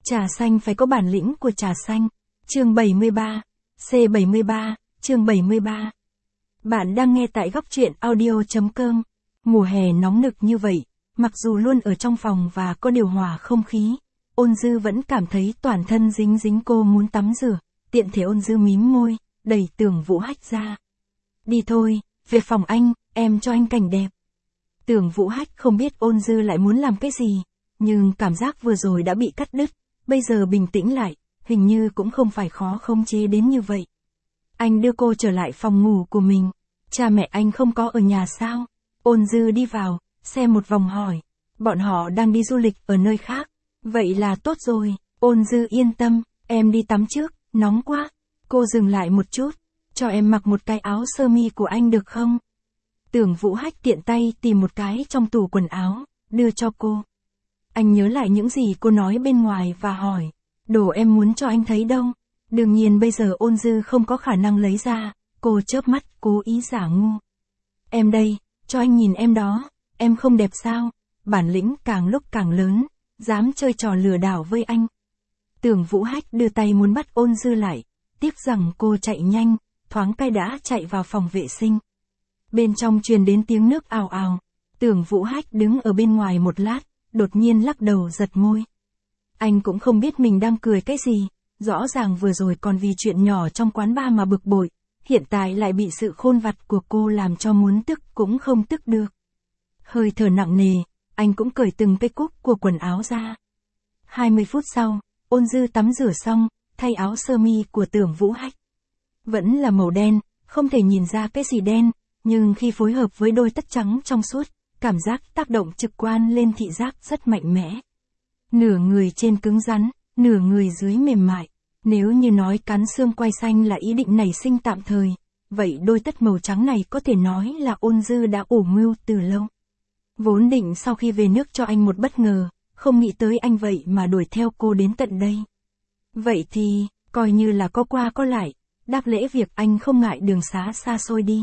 Trà xanh phải có bản lĩnh của trà xanh. Chương 73. C73, chương 73. Bạn đang nghe tại góc truyện audio.com. Mùa hè nóng nực như vậy, mặc dù luôn ở trong phòng và có điều hòa không khí, Ôn Dư vẫn cảm thấy toàn thân dính dính. Cô muốn tắm rửa, tiện thể Ôn Dư mím môi, đẩy Tưởng Vũ Hách ra. Đi thôi, về phòng anh, em cho anh cảnh đẹp. Tưởng Vũ Hách không biết Ôn Dư lại muốn làm cái gì, nhưng cảm giác vừa rồi đã bị cắt đứt, bây giờ bình tĩnh lại, hình như cũng không phải khó khống chế đến như vậy. Anh đưa cô trở lại phòng ngủ của mình. Cha mẹ anh không có ở nhà sao? Ôn Dư đi vào, xem một vòng hỏi. Bọn họ đang đi du lịch ở nơi khác. Vậy là tốt rồi. Ôn Dư yên tâm, em đi tắm trước, nóng quá. Cô dừng lại một chút. Cho em mặc một cái áo sơ mi của anh được không? Tưởng Vũ Hách tiện tay tìm một cái trong tủ quần áo, đưa cho cô. Anh nhớ lại những gì cô nói bên ngoài và hỏi. Đồ em muốn cho anh thấy đâu? Đương nhiên bây giờ Ôn Dư không có khả năng lấy ra, cô chớp mắt cố ý giả ngu. Em đây, cho anh nhìn em đó, em không đẹp sao? Bản lĩnh càng lúc càng lớn, dám chơi trò lừa đảo với anh. Tưởng Vũ Hách đưa tay muốn bắt Ôn Dư lại, tiếc rằng cô chạy nhanh, thoáng cái đã chạy vào phòng vệ sinh. Bên trong truyền đến tiếng nước ào ào, Tưởng Vũ Hách đứng ở bên ngoài một lát, đột nhiên lắc đầu giật môi. Anh cũng không biết mình đang cười cái gì, rõ ràng vừa rồi còn vì chuyện nhỏ trong quán bar mà bực bội, hiện tại lại bị sự khôn vặt của cô làm cho muốn tức cũng không tức được. Hơi thở nặng nề, anh cũng cởi từng cái cúc của quần áo ra. 20 phút sau, Ôn Dư tắm rửa xong, thay áo sơ mi của Tưởng Vũ Hách. Vẫn là màu đen, không thể nhìn ra cái gì đen, nhưng khi phối hợp với đôi tất trắng trong suốt, cảm giác tác động trực quan lên thị giác rất mạnh mẽ. Nửa người trên cứng rắn, nửa người dưới mềm mại. Nếu như nói cán xương quai xanh là ý định nảy sinh tạm thời, vậy đôi tất màu trắng này có thể nói là Ôn Dư đã ủ mưu từ lâu. Vốn định sau khi về nước cho anh một bất ngờ, không nghĩ tới anh vậy mà đuổi theo cô đến tận đây. Vậy thì, coi như là có qua có lại, đáp lễ việc anh không ngại đường xá xa xôi đi.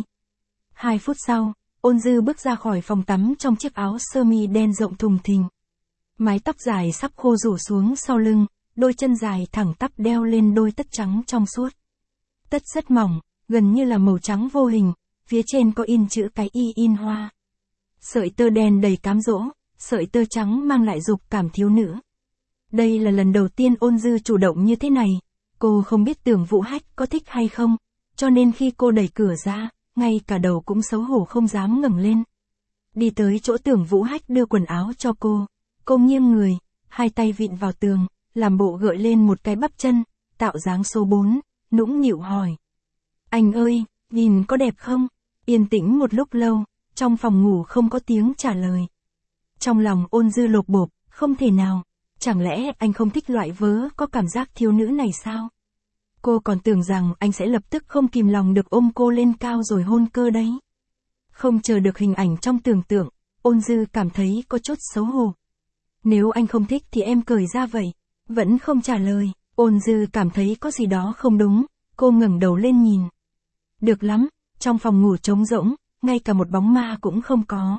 2 phút sau, Ôn Dư bước ra khỏi phòng tắm trong chiếc áo sơ mi đen rộng thùng thình. Mái tóc dài sắp khô rủ xuống sau lưng, đôi chân dài thẳng tắp đeo lên đôi tất trắng trong suốt. Tất rất mỏng, gần như là màu trắng vô hình, phía trên có in chữ cái Y in hoa. Sợi tơ đen đầy cám dỗ, sợi tơ trắng mang lại dục cảm thiếu nữ. Đây là lần đầu tiên Ôn Dư chủ động như thế này, cô không biết Tưởng Vũ Hách có thích hay không, cho nên khi cô đẩy cửa ra, ngay cả đầu cũng xấu hổ không dám ngẩng lên. Đi tới chỗ Tưởng Vũ Hách đưa quần áo cho cô nghiêng người, hai tay vịn vào tường, làm bộ gợi lên một cái bắp chân, tạo dáng số 4, nũng nịu hỏi. Anh ơi, nhìn có đẹp không? Yên tĩnh một lúc lâu, trong phòng ngủ không có tiếng trả lời. Trong lòng Ôn Dư lột bột, không thể nào, chẳng lẽ anh không thích loại vớ có cảm giác thiếu nữ này sao? Cô còn tưởng rằng anh sẽ lập tức không kìm lòng được ôm cô lên cao rồi hôn cơ đấy. Không chờ được hình ảnh trong tưởng tượng, Ôn Dư cảm thấy có chút xấu hổ. Nếu anh không thích thì em cởi ra vậy. Vẫn không trả lời, Ôn Dư cảm thấy có gì đó không đúng, cô ngẩng đầu lên nhìn. Được lắm, trong phòng ngủ trống rỗng, ngay cả một bóng ma cũng không có.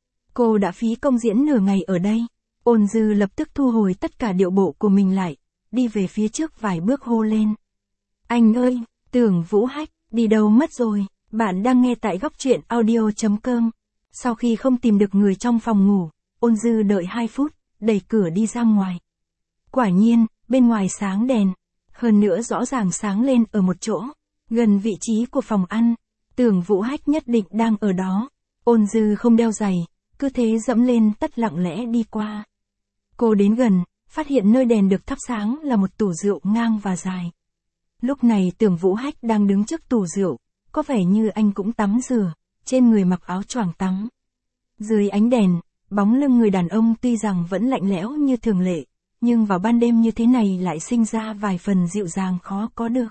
Cô đã phí công diễn nửa ngày ở đây. Ôn Dư lập tức thu hồi tất cả điệu bộ của mình lại, đi về phía trước vài bước hô lên. Anh ơi, Tưởng Vũ Hách, đi đâu mất rồi? Bạn đang nghe tại góc truyện audio.com. Sau khi không tìm được người trong phòng ngủ, Ôn Dư đợi 2 phút, đẩy cửa đi ra ngoài. Quả nhiên, bên ngoài sáng đèn, hơn nữa rõ ràng sáng lên ở một chỗ, gần vị trí của phòng ăn. Tưởng Vũ Hách nhất định đang ở đó. Ôn Dư không đeo giày, cứ thế dẫm lên tất lặng lẽ đi qua. Cô đến gần, phát hiện nơi đèn được thắp sáng là một tủ rượu ngang và dài. Lúc này Tưởng Vũ Hách đang đứng trước tủ rượu, có vẻ như anh cũng tắm rửa, trên người mặc áo choàng tắm. Dưới ánh đèn, bóng lưng người đàn ông tuy rằng vẫn lạnh lẽo như thường lệ, nhưng vào ban đêm như thế này lại sinh ra vài phần dịu dàng khó có được.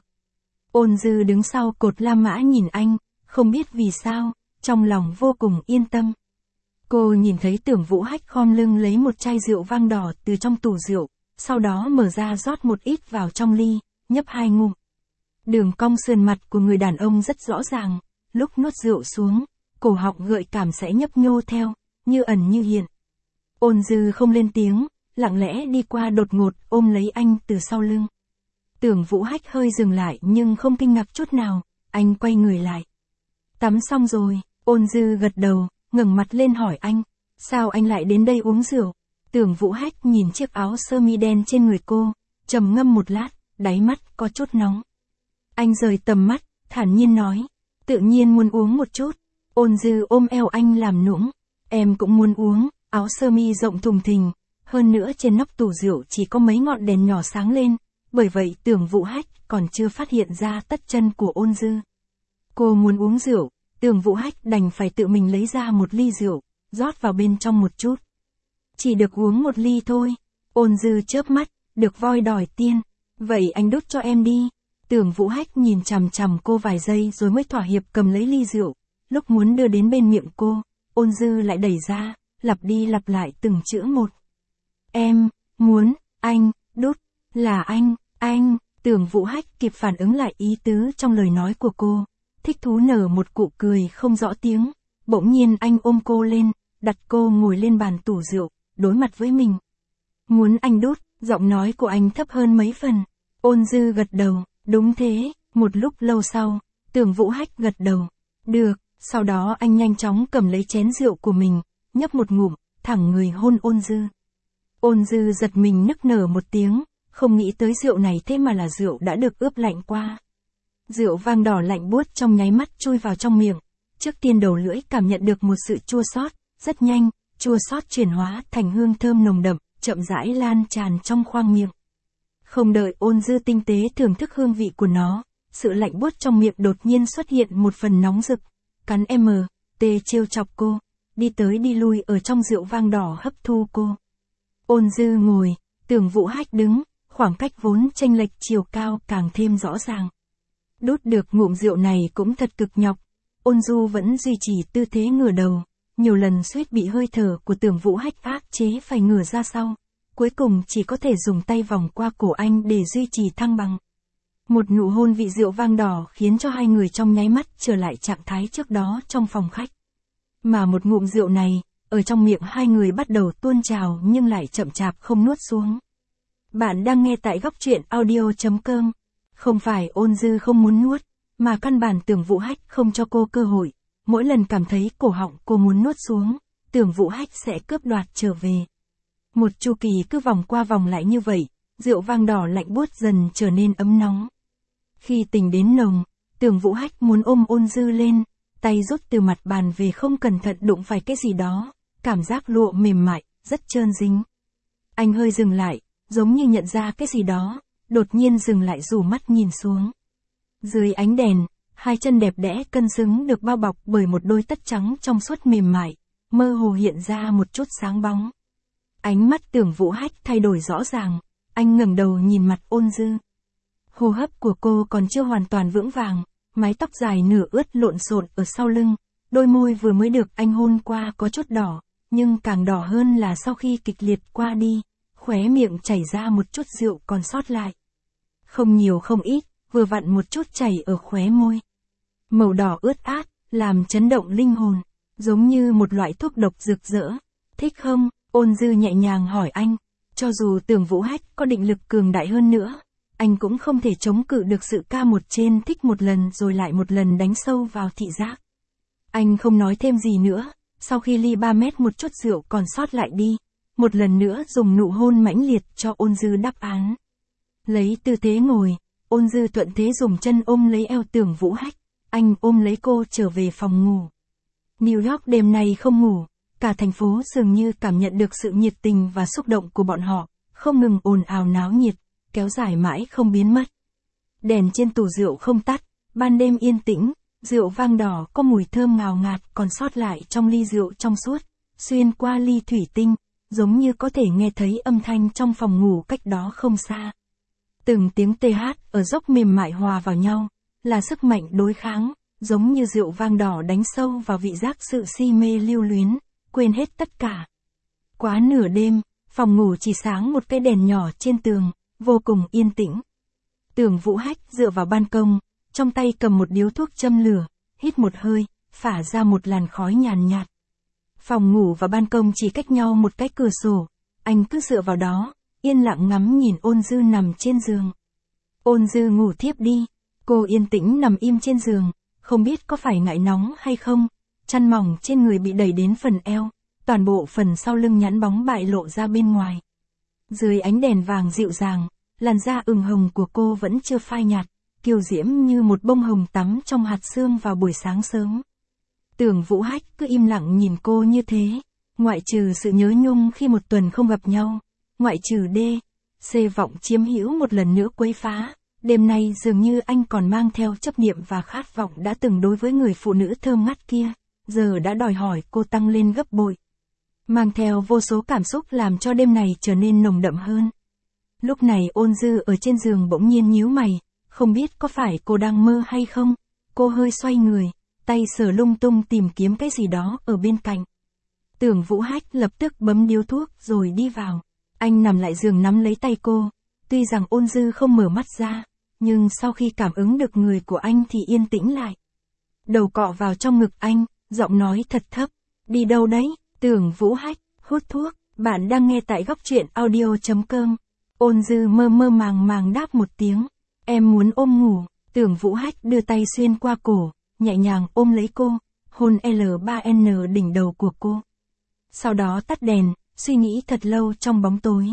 Ôn Dư đứng sau cột La Mã nhìn anh, không biết vì sao, trong lòng vô cùng yên tâm. Cô nhìn thấy Tưởng Vũ Hách khom lưng lấy một chai rượu vang đỏ từ trong tủ rượu, sau đó mở ra rót một ít vào trong ly, nhấp 2 ngụm. Đường cong sườn mặt của người đàn ông rất rõ ràng, lúc nuốt rượu xuống, cổ họng gợi cảm sẽ nhấp nhô theo, như ẩn như hiện. Ôn Dư không lên tiếng, lặng lẽ đi qua đột ngột ôm lấy anh từ sau lưng. Tưởng Vũ Hách hơi dừng lại nhưng không kinh ngạc chút nào, anh quay người lại. Tắm xong rồi, Ôn Dư gật đầu, ngẩng mặt lên hỏi anh, sao anh lại đến đây uống rượu? Tưởng Vũ Hách nhìn chiếc áo sơ mi đen trên người cô, trầm ngâm một lát, đáy mắt có chút nóng. Anh rời tầm mắt, thản nhiên nói, tự nhiên muốn uống một chút. Ôn Dư ôm eo anh làm nũng, em cũng muốn uống. Áo sơ mi rộng thùng thình, hơn nữa trên nóc tủ rượu chỉ có mấy ngọn đèn nhỏ sáng lên, bởi vậy Tưởng Vũ Hách còn chưa phát hiện ra tất chân của Ôn Dư. Cô muốn uống rượu, Tưởng Vũ Hách đành phải tự mình lấy ra một ly rượu, rót vào bên trong một chút. Chỉ được uống một ly thôi. Ôn Dư chớp mắt, được voi đòi tiên, vậy anh đút cho em đi. Tưởng Vũ Hách nhìn chằm chằm cô vài giây rồi mới thỏa hiệp cầm lấy ly rượu, lúc muốn đưa đến bên miệng cô, Ôn Dư lại đẩy ra, lặp đi lặp lại từng chữ một. Em, muốn, anh, đút, là anh, Tưởng Vũ Hách kịp phản ứng lại ý tứ trong lời nói của cô, thích thú nở một cụ cười không rõ tiếng, bỗng nhiên anh ôm cô lên, đặt cô ngồi lên bàn tủ rượu, đối mặt với mình. Muốn anh đút, giọng nói của anh thấp hơn mấy phần. Ôn Dư gật đầu, đúng thế, một lúc lâu sau, Tưởng Vũ Hách gật đầu, được, sau đó anh nhanh chóng cầm lấy chén rượu của mình, nhấp một ngụm, thẳng người hôn Ôn Dư. Ôn Dư giật mình nức nở một tiếng, không nghĩ tới rượu này thế mà là rượu đã được ướp lạnh qua. Rượu vang đỏ lạnh buốt trong nháy mắt chui vào trong miệng, trước tiên đầu lưỡi cảm nhận được một sự chua xót, rất nhanh, chua xót chuyển hóa thành hương thơm nồng đậm, chậm rãi lan tràn trong khoang miệng. Không đợi Ôn Dư tinh tế thưởng thức hương vị của nó, sự lạnh buốt trong miệng đột nhiên xuất hiện một phần nóng rực, cắn trêu chọc cô, đi tới đi lui ở trong rượu vang đỏ hấp thu cô. Ôn Dư ngồi, Tưởng Vũ Hách đứng, khoảng cách vốn chênh lệch chiều cao càng thêm rõ ràng. Đút được ngụm rượu này cũng thật cực nhọc, Ôn Du vẫn duy trì tư thế ngửa đầu, nhiều lần suýt bị hơi thở của Tưởng Vũ Hách áp chế phải ngửa ra sau, cuối cùng chỉ có thể dùng tay vòng qua cổ anh để duy trì thăng bằng. Một nụ hôn vị rượu vang đỏ khiến cho hai người trong nháy mắt trở lại trạng thái trước đó trong phòng khách. Mà một ngụm rượu này, ở trong miệng hai người bắt đầu tuôn trào nhưng lại chậm chạp không nuốt xuống. Bạn đang nghe tại Góc Truyện Audio.com. Không phải Ôn Dư không muốn nuốt, mà căn bản Tưởng Vũ Hách không cho cô cơ hội. Mỗi lần cảm thấy cổ họng cô muốn nuốt xuống, Tưởng Vũ Hách sẽ cướp đoạt trở về. Một chu kỳ cứ vòng qua vòng lại như vậy, rượu vang đỏ lạnh buốt dần trở nên ấm nóng. Khi tình đến nồng, Tưởng Vũ Hách muốn ôm Ôn Dư lên, tay rút từ mặt bàn về không cẩn thận đụng phải cái gì đó, cảm giác lụa mềm mại, rất trơn dính. Anh hơi dừng lại, giống như nhận ra cái gì đó, đột nhiên dừng lại rủ mắt nhìn xuống. Dưới ánh đèn, hai chân đẹp đẽ cân xứng được bao bọc bởi một đôi tất trắng trong suốt mềm mại, mơ hồ hiện ra một chút sáng bóng. Ánh mắt Tưởng Vũ Hách thay đổi rõ ràng, anh ngẩng đầu nhìn mặt Ôn Dư. Hô hấp của cô còn chưa hoàn toàn vững vàng, mái tóc dài nửa ướt lộn xộn ở sau lưng, đôi môi vừa mới được anh hôn qua có chút đỏ, nhưng càng đỏ hơn là sau khi kịch liệt qua đi, khóe miệng chảy ra một chút rượu còn sót lại. Không nhiều không ít, vừa vặn một chút chảy ở khóe môi. Màu đỏ ướt át, làm chấn động linh hồn, giống như một loại thuốc độc rực rỡ. Thích không? Ôn Dư nhẹ nhàng hỏi anh. Cho dù Tưởng Vũ Hách có định lực cường đại hơn nữa, anh cũng không thể chống cự được sự ca một trên thích một lần rồi lại một lần đánh sâu vào thị giác. Anh không nói thêm gì nữa, sau khi ly 3 mét một chút rượu còn sót lại đi, một lần nữa dùng nụ hôn mãnh liệt cho Ôn Dư đáp án. Lấy tư thế ngồi, Ôn Dư thuận thế dùng chân ôm lấy eo Tưởng Vũ Hách, anh ôm lấy cô trở về phòng ngủ. New York đêm nay không ngủ, cả thành phố dường như cảm nhận được sự nhiệt tình và xúc động của bọn họ, không ngừng ồn ào náo nhiệt, kéo dài mãi không biến mất. Đèn trên tủ rượu không tắt, ban đêm yên tĩnh, rượu vang đỏ có mùi thơm ngào ngạt còn sót lại trong ly rượu trong suốt, xuyên qua ly thủy tinh, giống như có thể nghe thấy âm thanh trong phòng ngủ cách đó không xa. Từng tiếng TH ở dốc mềm mại hòa vào nhau, là sức mạnh đối kháng, giống như rượu vang đỏ đánh sâu vào vị giác sự si mê lưu luyến, quên hết tất cả. Quá nửa đêm, phòng ngủ chỉ sáng một cái đèn nhỏ trên tường, vô cùng yên tĩnh. Tưởng Vũ Hách dựa vào ban công, trong tay cầm một điếu thuốc châm lửa, hít một hơi, phả ra một làn khói nhàn nhạt. Phòng ngủ và ban công chỉ cách nhau một cái cửa sổ, anh cứ dựa vào đó, yên lặng ngắm nhìn Ôn Dư nằm trên giường. Ôn Dư ngủ thiếp đi, cô yên tĩnh nằm im trên giường, không biết có phải ngại nóng hay không, chăn mỏng trên người bị đẩy đến phần eo, toàn bộ phần sau lưng nhẵn bóng bại lộ ra bên ngoài. Dưới ánh đèn vàng dịu dàng, làn da ửng hồng của cô vẫn chưa phai nhạt, kiều diễm như một bông hồng tắm trong hạt sương vào buổi sáng sớm. Tưởng Vũ Hách cứ im lặng nhìn cô như thế, ngoại trừ sự nhớ nhung khi một tuần không gặp nhau, ngoại trừ C vọng chiếm hữu một lần nữa quấy phá, đêm nay dường như anh còn mang theo chấp niệm và khát vọng đã từng đối với người phụ nữ thơm ngát kia, giờ đã đòi hỏi cô tăng lên gấp bội. Mang theo vô số cảm xúc làm cho đêm này trở nên nồng đậm hơn. Lúc này Ôn Dư ở trên giường bỗng nhiên nhíu mày, không biết có phải cô đang mơ hay không, cô hơi xoay người, tay sờ lung tung tìm kiếm cái gì đó ở bên cạnh. Tưởng Vũ Hách lập tức bấm điếu thuốc rồi đi vào. Anh nằm lại giường nắm lấy tay cô, tuy rằng Ôn Dư không mở mắt ra, nhưng sau khi cảm ứng được người của anh thì yên tĩnh lại. Đầu cọ vào trong ngực anh, giọng nói thật thấp, đi đâu đấy? Tưởng Vũ Hách, hút thuốc, bạn đang nghe tại góc truyện audio.com. Ôn Dư mơ mơ màng màng đáp một tiếng, em muốn ôm ngủ. Tưởng Vũ Hách đưa tay xuyên qua cổ, nhẹ nhàng ôm lấy cô, hôn L3N đỉnh đầu của cô. Sau đó tắt đèn, suy nghĩ thật lâu trong bóng tối.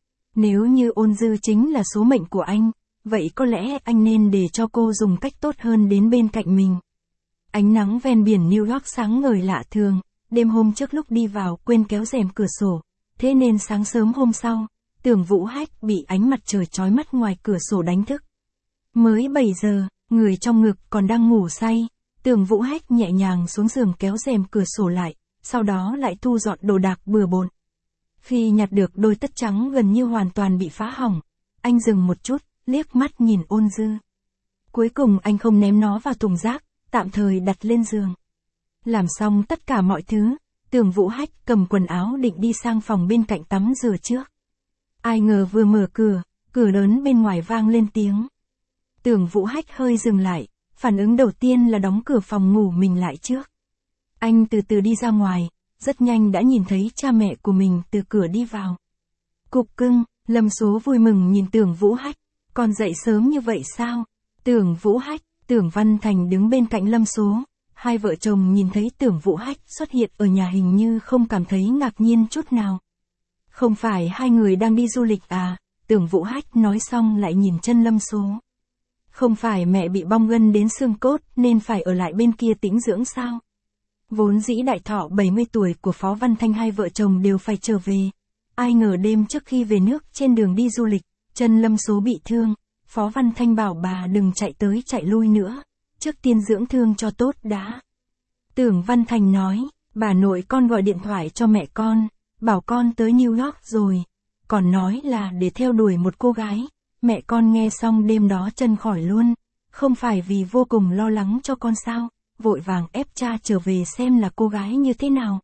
Nếu như Ôn Dư chính là số mệnh của anh, vậy có lẽ anh nên để cho cô dùng cách tốt hơn đến bên cạnh mình. Ánh nắng ven biển New York sáng ngời lạ thường, đêm hôm trước lúc đi vào quên kéo rèm cửa sổ, thế nên sáng sớm hôm sau, Tưởng Vũ Hách bị ánh mặt trời chói mắt ngoài cửa sổ đánh thức. Mới 7 giờ, người trong ngực còn đang ngủ say, Tưởng Vũ Hách nhẹ nhàng xuống giường kéo rèm cửa sổ lại, sau đó lại thu dọn đồ đạc bừa bộn. Khi nhặt được đôi tất trắng gần như hoàn toàn bị phá hỏng, anh dừng một chút, liếc mắt nhìn Ôn Dư. Cuối cùng anh không ném nó vào thùng rác, tạm thời đặt lên giường. Làm xong tất cả mọi thứ, Tưởng Vũ Hách cầm quần áo định đi sang phòng bên cạnh tắm rửa trước. Ai ngờ vừa mở cửa, cửa lớn bên ngoài vang lên tiếng. Tưởng Vũ Hách hơi dừng lại, phản ứng đầu tiên là đóng cửa phòng ngủ mình lại trước. Anh từ từ đi ra ngoài, rất nhanh đã nhìn thấy cha mẹ của mình từ cửa đi vào. Cục cưng, Lâm Số vui mừng nhìn Tưởng Vũ Hách, con dậy sớm như vậy sao? Tưởng Vũ Hách, Tưởng Văn Thành đứng bên cạnh Lâm Số, hai vợ chồng nhìn thấy Tưởng Vũ Hách xuất hiện ở nhà hình như không cảm thấy ngạc nhiên chút nào. Không phải hai người đang đi du lịch à? Tưởng Vũ Hách nói xong lại nhìn chân Lâm Số. Không phải mẹ bị bong gân đến xương cốt nên phải ở lại bên kia tĩnh dưỡng sao? Vốn dĩ đại thọ 70 tuổi của Phó Văn Thanh hai vợ chồng đều phải trở về. Ai ngờ đêm trước khi về nước trên đường đi du lịch, chân Lâm Số bị thương, Phó Văn Thanh bảo bà đừng chạy tới chạy lui nữa, trước tiên dưỡng thương cho tốt đã. Tưởng Văn Thành nói, bà nội con gọi điện thoại cho mẹ con, bảo con tới New York rồi, còn nói là để theo đuổi một cô gái. Mẹ con nghe xong đêm đó chân khỏi luôn, không phải vì vô cùng lo lắng cho con sao, vội vàng ép cha trở về xem là cô gái như thế nào.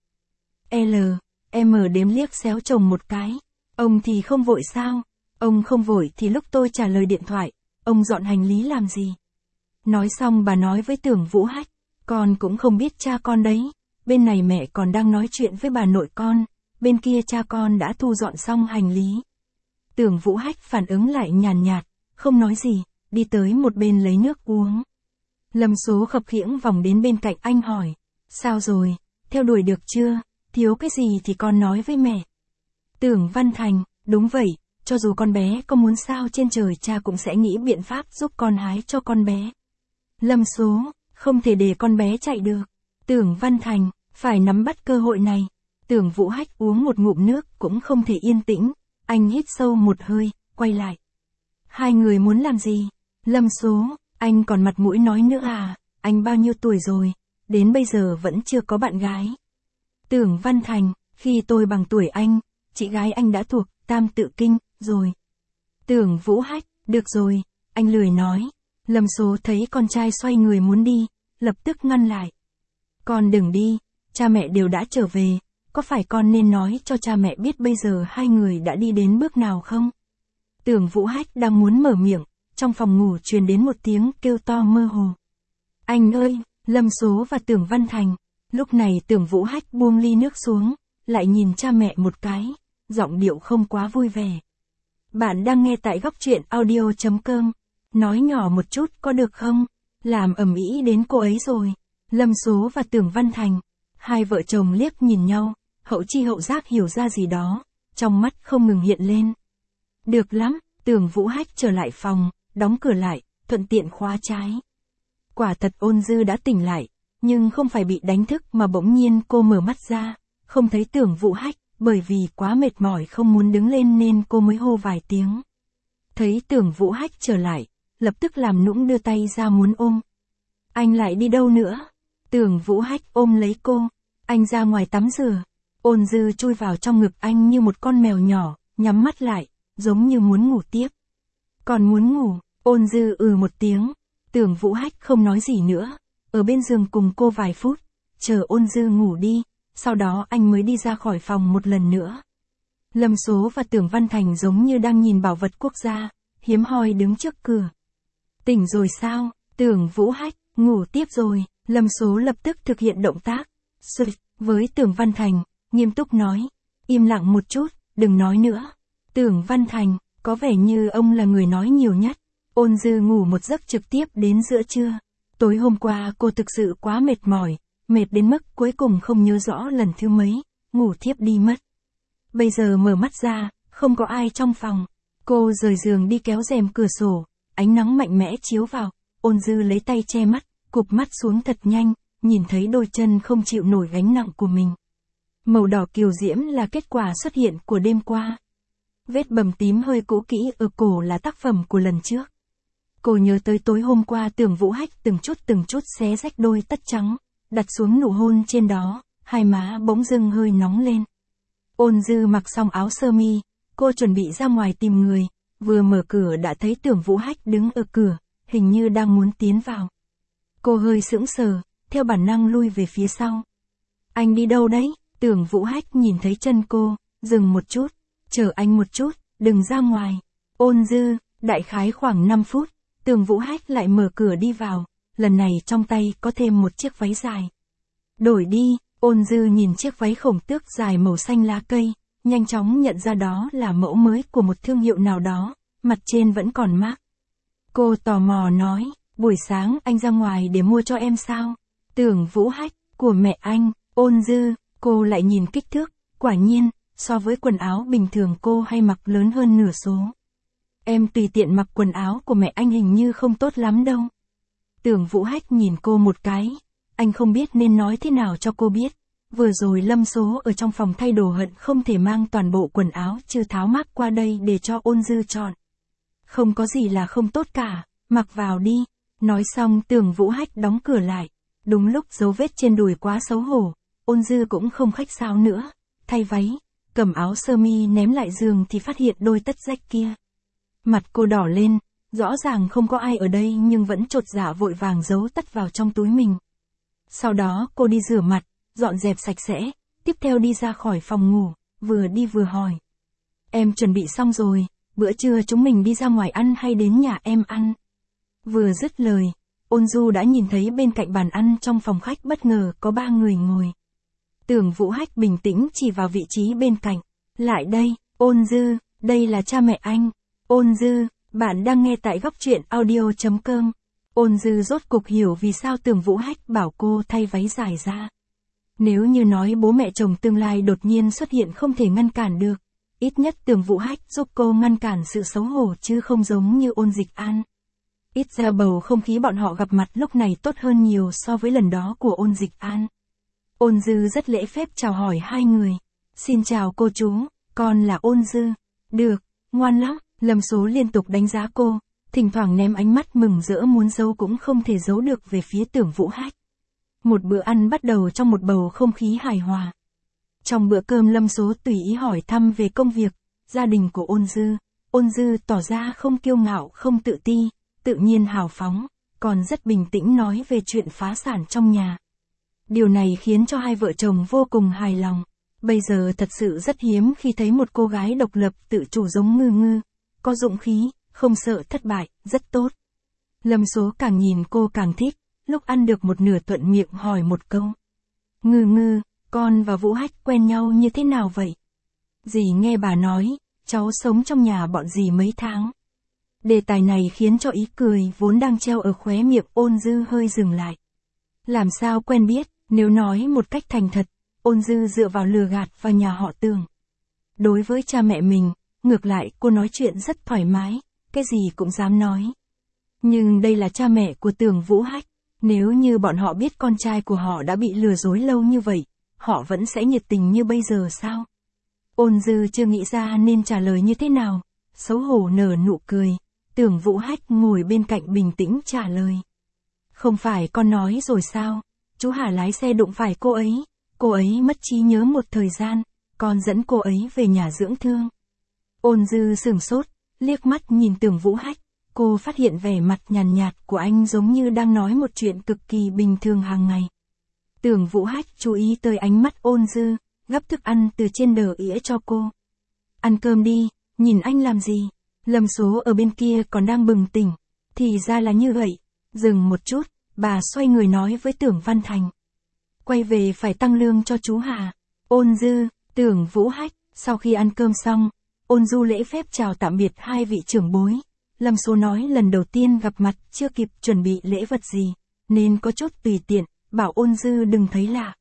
Em đếm liếc xéo chồng một cái, ông thì không vội sao? Ông không vội thì lúc tôi trả lời điện thoại, ông dọn hành lý làm gì? Nói xong bà nói với Tưởng Vũ Hách, con cũng không biết cha con đấy, bên này mẹ còn đang nói chuyện với bà nội con, bên kia cha con đã thu dọn xong hành lý. Tưởng Vũ Hách phản ứng lại nhàn nhạt, không nói gì, đi tới một bên lấy nước uống. Lâm Số khập khiễng vòng đến bên cạnh anh hỏi, sao rồi, theo đuổi được chưa, thiếu cái gì thì con nói với mẹ. Tưởng Văn Thành, đúng vậy, cho dù con bé có muốn sao trên trời cha cũng sẽ nghĩ biện pháp giúp con hái cho con bé. Lâm Số, không thể để con bé chạy được. Tưởng Văn Thành, phải nắm bắt cơ hội này. Tưởng Vũ Hách uống một ngụm nước cũng không thể yên tĩnh, anh hít sâu một hơi, quay lại. Hai người muốn làm gì? Lâm Số, anh còn mặt mũi nói nữa à, anh bao nhiêu tuổi rồi, đến bây giờ vẫn chưa có bạn gái. Tưởng Văn Thành, khi tôi bằng tuổi anh, chị gái anh đã thuộc Tam Tự Kinh rồi. Tưởng Vũ Hách, được rồi, anh lười nói. Lâm Số thấy con trai xoay người muốn đi, lập tức ngăn lại. Con đừng đi, cha mẹ đều đã trở về, có phải con nên nói cho cha mẹ biết bây giờ hai người đã đi đến bước nào không? Tưởng Vũ Hách đang muốn mở miệng, trong phòng ngủ truyền đến một tiếng kêu to mơ hồ. Anh ơi, Lâm Số và Tưởng Văn Thành. Lúc này Tưởng Vũ Hách buông ly nước xuống, lại nhìn cha mẹ một cái, giọng điệu không quá vui vẻ. Bạn đang nghe tại góc truyện audio.com. Nói nhỏ một chút có được không? Làm ầm ĩ đến cô ấy rồi. Lâm Số và Tưởng Văn Thành. Hai vợ chồng liếc nhìn nhau, hậu chi hậu giác hiểu ra gì đó, trong mắt không ngừng hiện lên. Được lắm, Tưởng Vũ Hách trở lại phòng, đóng cửa lại, thuận tiện khóa trái. Quả thật Ôn Dư đã tỉnh lại, nhưng không phải bị đánh thức mà bỗng nhiên cô mở mắt ra, không thấy Tưởng Vũ Hách, bởi vì quá mệt mỏi không muốn đứng lên nên cô mới hô vài tiếng. Thấy Tưởng Vũ Hách trở lại, lập tức làm nũng đưa tay ra muốn ôm. Anh lại đi đâu nữa? Tưởng Vũ Hách ôm lấy cô, anh ra ngoài tắm rửa. Ôn Dư chui vào trong ngực anh như một con mèo nhỏ, nhắm mắt lại, giống như muốn ngủ tiếp. Còn muốn ngủ, Ôn Dư một tiếng. Tưởng Vũ Hách không nói gì nữa, ở bên giường cùng cô vài phút, chờ Ôn Dư ngủ đi, sau đó anh mới đi ra khỏi phòng một lần nữa. Lâm Số và Tưởng Văn Thành giống như đang nhìn bảo vật quốc gia, hiếm hoi đứng trước cửa. Tỉnh rồi sao? Tưởng Vũ Hách, ngủ tiếp rồi. Lâm Số lập tức thực hiện động tác với Tưởng Văn Thành, nghiêm túc nói, im lặng một chút, đừng nói nữa. Tưởng Văn Thành, có vẻ như ông là người nói nhiều nhất. Ôn Dư ngủ một giấc trực tiếp đến giữa trưa. Tối hôm qua cô thực sự quá mệt mỏi, mệt đến mức cuối cùng không nhớ rõ lần thứ mấy, ngủ thiếp đi mất. Bây giờ mở mắt ra, không có ai trong phòng. Cô rời giường đi kéo rèm cửa sổ, ánh nắng mạnh mẽ chiếu vào. Ôn Dư lấy tay che mắt, cụp mắt xuống thật nhanh, nhìn thấy đôi chân không chịu nổi gánh nặng của mình. Màu đỏ kiều diễm là kết quả xuất hiện của đêm qua. Vết bầm tím hơi cũ kỹ ở cổ là tác phẩm của lần trước. Cô nhớ tới tối hôm qua Tưởng Vũ Hách từng chút xé rách đôi tất trắng, đặt xuống nụ hôn trên đó, hai má bỗng dưng hơi nóng lên. Ôn Dư mặc xong áo sơ mi, cô chuẩn bị ra ngoài tìm người, vừa mở cửa đã thấy Tưởng Vũ Hách đứng ở cửa, hình như đang muốn tiến vào. Cô hơi sững sờ, theo bản năng lui về phía sau. Anh đi đâu đấy? Tưởng Vũ Hách nhìn thấy chân cô, dừng một chút, chờ anh một chút, đừng ra ngoài. Ôn Dư, đại khái khoảng 5 phút, Tưởng Vũ Hách lại mở cửa đi vào, lần này trong tay có thêm một chiếc váy dài. Đổi đi, Ôn Dư nhìn chiếc váy khổng tước dài màu xanh lá cây, nhanh chóng nhận ra đó là mẫu mới của một thương hiệu nào đó, mặt trên vẫn còn mác. Cô tò mò nói, buổi sáng anh ra ngoài để mua cho em sao? Tưởng Vũ Hách, của mẹ anh. Ôn Dư, cô lại nhìn kích thước, quả nhiên, so với quần áo bình thường cô hay mặc lớn hơn nửa số. Em tùy tiện mặc quần áo của mẹ anh hình như không tốt lắm đâu. Tưởng Vũ Hách nhìn cô một cái, anh không biết nên nói thế nào cho cô biết. Vừa rồi Lâm Số ở trong phòng thay đồ hận không thể mang toàn bộ quần áo chưa tháo mác qua đây để cho Ôn Dư chọn. Không có gì là không tốt cả, mặc vào đi. Nói xong Tưởng Vũ Hách đóng cửa lại. Đúng lúc dấu vết trên đùi quá xấu hổ, Ôn Dư cũng không khách sáo nữa, thay váy, cầm áo sơ mi ném lại giường thì phát hiện đôi tất rách kia. Mặt cô đỏ lên, rõ ràng không có ai ở đây nhưng vẫn chột dạ vội vàng giấu tất vào trong túi mình. Sau đó cô đi rửa mặt, dọn dẹp sạch sẽ, tiếp theo đi ra khỏi phòng ngủ, vừa đi vừa hỏi. Em chuẩn bị xong rồi, bữa trưa chúng mình đi ra ngoài ăn hay đến nhà em ăn? Vừa dứt lời, Ôn Du đã nhìn thấy bên cạnh bàn ăn trong phòng khách bất ngờ có 3 người ngồi. Tưởng Vũ Hách bình tĩnh chỉ vào vị trí bên cạnh. Lại đây, Ôn Dư, đây là cha mẹ anh. Ôn Dư, bạn đang nghe tại góc truyện audio.com. Ôn Dư rốt cục hiểu vì sao Tưởng Vũ Hách bảo cô thay váy dài ra. Nếu như nói bố mẹ chồng tương lai đột nhiên xuất hiện không thể ngăn cản được, ít nhất Tưởng Vũ Hách giúp cô ngăn cản sự xấu hổ chứ không giống như Ôn Dịch An. Ít ra bầu không khí bọn họ gặp mặt lúc này tốt hơn nhiều so với lần đó của Ôn Dịch An. Ôn Dư rất lễ phép chào hỏi hai người. Xin chào cô chú, con là Ôn Dư. Được, ngoan lắm. Lâm Số liên tục đánh giá cô, thỉnh thoảng ném ánh mắt mừng rỡ muốn giấu cũng không thể giấu được về phía Tưởng Vũ Hách. Một bữa ăn bắt đầu trong một bầu không khí hài hòa. Trong bữa cơm Lâm Số tùy ý hỏi thăm về công việc, gia đình của Ôn Dư. Ôn Dư tỏ ra không kiêu ngạo không tự ti, tự nhiên hào phóng, còn rất bình tĩnh nói về chuyện phá sản trong nhà. Điều này khiến cho hai vợ chồng vô cùng hài lòng. Bây giờ thật sự rất hiếm khi thấy một cô gái độc lập tự chủ giống Ngư Ngư, có dũng khí, không sợ thất bại, rất tốt. Lâm Số càng nhìn cô càng thích, lúc ăn được một nửa thuận miệng hỏi một câu. Ngư Ngư, con và Vũ Hách quen nhau như thế nào vậy? Dì nghe bà nói, cháu sống trong nhà bọn dì mấy tháng. Đề tài này khiến cho ý cười vốn đang treo ở khóe miệng Ôn Dư hơi dừng lại. Làm sao quen biết, nếu nói một cách thành thật, Ôn Dư dựa vào lừa gạt vào nhà họ Tưởng. Đối với cha mẹ mình, ngược lại cô nói chuyện rất thoải mái, cái gì cũng dám nói. Nhưng đây là cha mẹ của Tưởng Vũ Hách, nếu như bọn họ biết con trai của họ đã bị lừa dối lâu như vậy, họ vẫn sẽ nhiệt tình như bây giờ sao? Ôn Dư chưa nghĩ ra nên trả lời như thế nào, xấu hổ nở nụ cười, Tưởng Vũ Hách ngồi bên cạnh bình tĩnh trả lời. Không phải con nói rồi sao, chú Hà lái xe đụng phải cô ấy mất trí nhớ một thời gian, con dẫn cô ấy về nhà dưỡng thương. Ôn Dư sửng sốt, liếc mắt nhìn Tưởng Vũ Hách, cô phát hiện vẻ mặt nhàn nhạt của anh giống như đang nói một chuyện cực kỳ bình thường hàng ngày. Tưởng Vũ Hách chú ý tới ánh mắt Ôn Dư, gắp thức ăn từ trên đờ ỉa cho cô. Ăn cơm đi, nhìn anh làm gì? Lâm Số ở bên kia còn đang bừng tỉnh. Thì ra là như vậy. Dừng một chút, bà xoay người nói với Tưởng Văn Thành. Quay về phải tăng lương cho chú Hà. Ôn Dư, Tưởng Vũ Hách, sau khi ăn cơm xong, Ôn Du lễ phép chào tạm biệt hai vị trưởng bối. Lâm Số nói lần đầu tiên gặp mặt chưa kịp chuẩn bị lễ vật gì, nên có chút tùy tiện, bảo Ôn Dư đừng thấy lạ.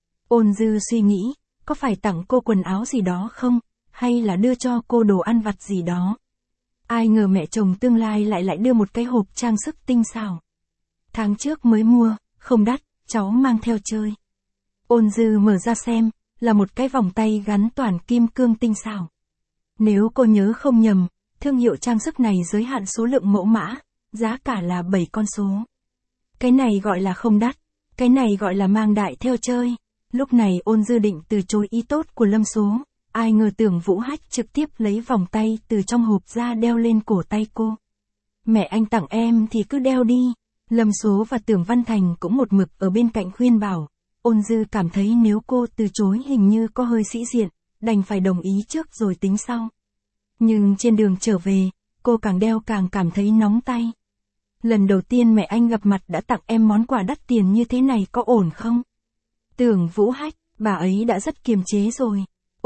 Ôn Dư suy nghĩ, có phải tặng cô quần áo gì đó không, hay là đưa cho cô đồ ăn vặt gì đó. Ai ngờ mẹ chồng tương lai lại đưa một cái hộp trang sức tinh xảo. Tháng trước mới mua, không đắt, cháu mang theo chơi. Ôn Dư mở ra xem, là một cái vòng tay gắn toàn kim cương tinh xảo. Nếu cô nhớ không nhầm, thương hiệu trang sức này giới hạn số lượng mẫu mã, giá cả là 7 con số. Cái này gọi là không đắt, cái này gọi là mang đại theo chơi. Lúc này Ôn Dư định từ chối ý tốt của Lâm Số, ai ngờ Tưởng Vũ Hách trực tiếp lấy vòng tay từ trong hộp ra đeo lên cổ tay cô. Mẹ anh tặng em thì cứ đeo đi. Lâm Số và Tưởng Văn Thành cũng một mực ở bên cạnh khuyên bảo. Ôn Dư cảm thấy nếu cô từ chối hình như có hơi sĩ diện, đành phải đồng ý trước rồi tính sau. Nhưng trên đường trở về, cô càng đeo càng cảm thấy nóng tay. Lần đầu tiên mẹ anh gặp mặt đã tặng em món quà đắt tiền như thế này có ổn không? Tưởng Vũ Hách, bà ấy đã rất kiềm chế rồi.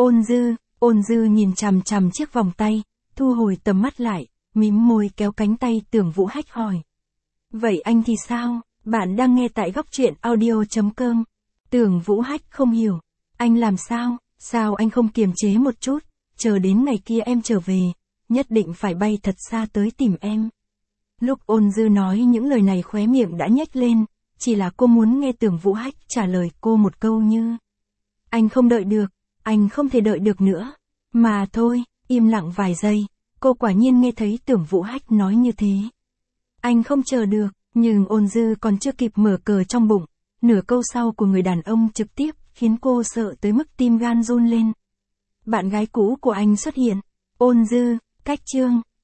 Ôn Dư nhìn chằm chằm chiếc vòng tay, thu hồi tầm mắt lại, mím môi kéo cánh tay Tưởng Vũ Hách hỏi. Vậy anh thì sao? Bạn đang nghe tại góc truyện audio.com. Tưởng Vũ Hách không hiểu. Anh làm sao? Sao anh không kiềm chế một chút? Chờ đến ngày kia em trở về, nhất định phải bay thật xa tới tìm em. Lúc Ôn Dư nói những lời này khóe miệng đã nhếch lên, chỉ là cô muốn nghe Tưởng Vũ Hách trả lời cô một câu như. Anh không đợi được, anh không thể đợi được nữa. Mà thôi, im lặng vài giây, cô quả nhiên nghe thấy Tưởng Vũ Hách nói như thế. Anh không chờ được, nhưng Ôn Dư còn chưa kịp mở cờ trong bụng, nửa câu sau của người đàn ông trực tiếp khiến cô sợ tới mức tim gan run lên. Bạn gái cũ của anh xuất hiện. Ôn Dư, cách chương.